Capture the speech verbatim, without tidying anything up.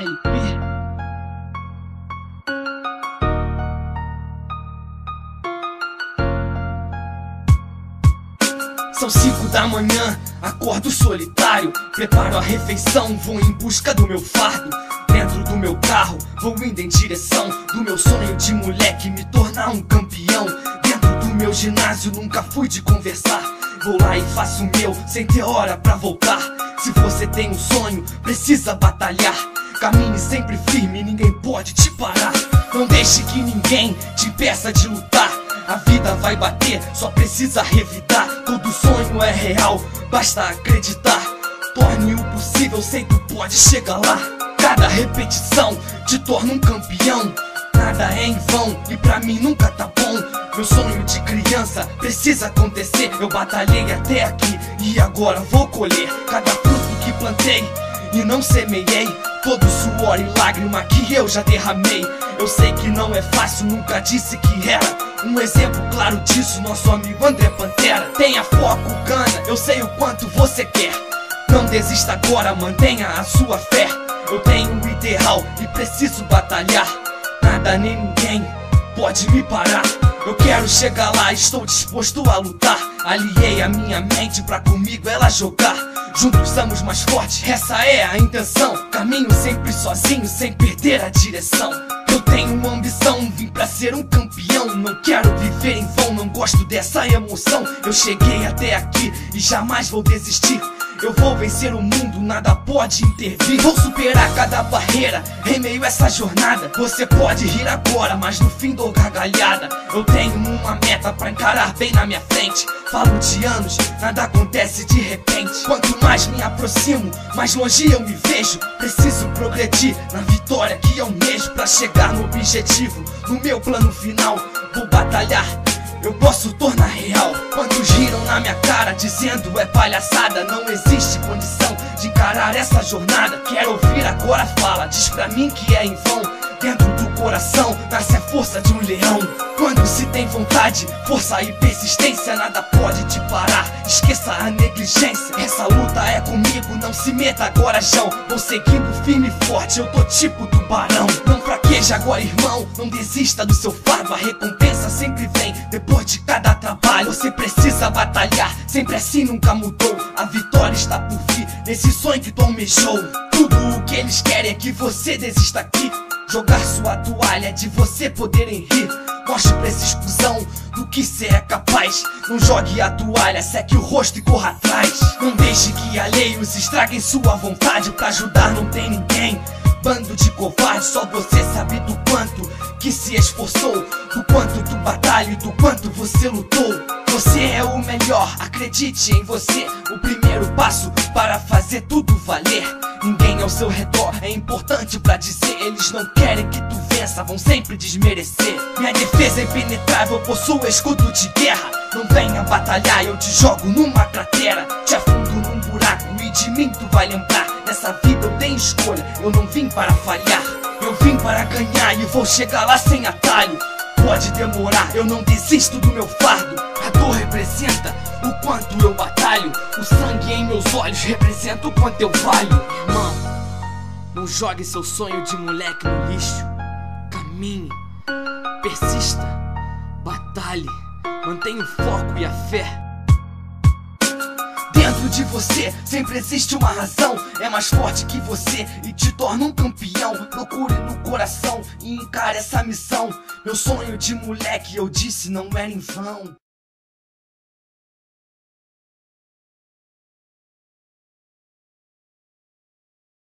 L P. São cinco da manhã, acordo solitário. Preparo a refeição, vou em busca do meu fardo. Dentro do meu carro, vou indo em direção do meu sonho de moleque, me tornar um campeão. Dentro do meu ginásio, nunca fui de conversar. Vou lá e faço o meu, sem ter hora pra voltar. Se você tem um sonho, precisa batalhar. Caminhe sempre firme, ninguém pode te parar. Não deixe que ninguém te impeça de lutar. A vida vai bater, só precisa revidar. Todo sonho é real, basta acreditar. Torne o possível, sei que pode chegar lá. Cada repetição te torna um campeão. Nada é em vão e pra mim nunca tá bom. Meu sonho de criança precisa acontecer. Eu batalhei até aqui e agora vou colher cada fruto que plantei e não semeei. Todo suor e lágrima que eu já derramei. Eu sei que não é fácil, nunca disse que era. Um exemplo claro disso, nosso amigo André Pantera. Tenha foco, gana, eu sei o quanto você quer. Não desista agora, mantenha a sua fé. Eu tenho um ideal e preciso batalhar. Nada nem ninguém pode me parar. Eu quero chegar lá, estou disposto a lutar. Aliei a minha mente pra comigo ela jogar. Juntos somos mais fortes, essa é a intenção. Caminho sempre sozinho, sem perder a direção. Eu tenho uma ambição, vim pra ser um campeão. Não quero viver em vão, não gosto dessa emoção. Eu cheguei até aqui e jamais vou desistir. Eu vou vencer o mundo, nada pode intervir. Vou superar cada barreira em meio a essa jornada. Você pode rir agora, mas no fim dou gargalhada. Eu tenho uma meta pra encarar bem na minha frente. Falo de anos, nada acontece de repente. Quanto mais me aproximo, mais longe eu me vejo. Preciso progredir na vitória que eu almejo. Pra chegar no objetivo, no meu plano final, vou batalhar, eu posso tornar real. Quantos riram na minha cara dizendo é palhaçada. Não existe condição de encarar essa jornada. Quero ouvir agora fala, diz pra mim que é em vão. Dentro do coração nasce a força de um leão. Quando se tem vontade, força e persistência, nada pode te parar, esqueça a negligência. Essa luta é comigo, não se meta agora, João. Vou seguindo firme e forte, eu tô tipo tubarão. Não fraqueja agora, irmão, não desista do seu fardo. A recompensa sempre vem depois de cada trabalho. Você precisa batalhar, sempre assim nunca mudou. A vitória está por vir, nesse sonho que tu almejou. Tudo o que eles querem é que você desista aqui. Jogar sua toalha de você poderem rir. Mostre pra esses cuzão do que cê é capaz. Não jogue a toalha, seque o rosto e corra atrás. Não deixe que alheios estraguem sua vontade. Pra ajudar não tem ninguém, bando de covarde. Só você sabe do quanto que se esforçou, do quanto tu batalha e do quanto você lutou. Você é o melhor, acredite em você. O primeiro passo para fazer tudo valer. Ninguém ao seu redor é importante pra dizer. Eles não querem que tu vença, vão sempre desmerecer. Minha defesa é impenetrável, possuo escudo de guerra. Não venha batalhar, eu te jogo numa cratera. Te afundo num buraco e de mim tu vai lembrar. Nessa vida eu tenho escolha, eu não vim para falhar. Eu vim para ganhar e vou chegar lá sem atalho. Pode demorar, eu não desisto do meu fardo. A dor representa o quanto eu batalho. O sangue em meus olhos representa o quanto eu valho. Irmão, não jogue seu sonho de moleque no lixo. Caminhe, persista, batalhe, mantenha o foco e a fé. Dentro de você sempre existe uma razão. É mais forte que você e te torna um campeão. Procure no coração e encare essa missão. Meu sonho de moleque, eu disse, não era em vão.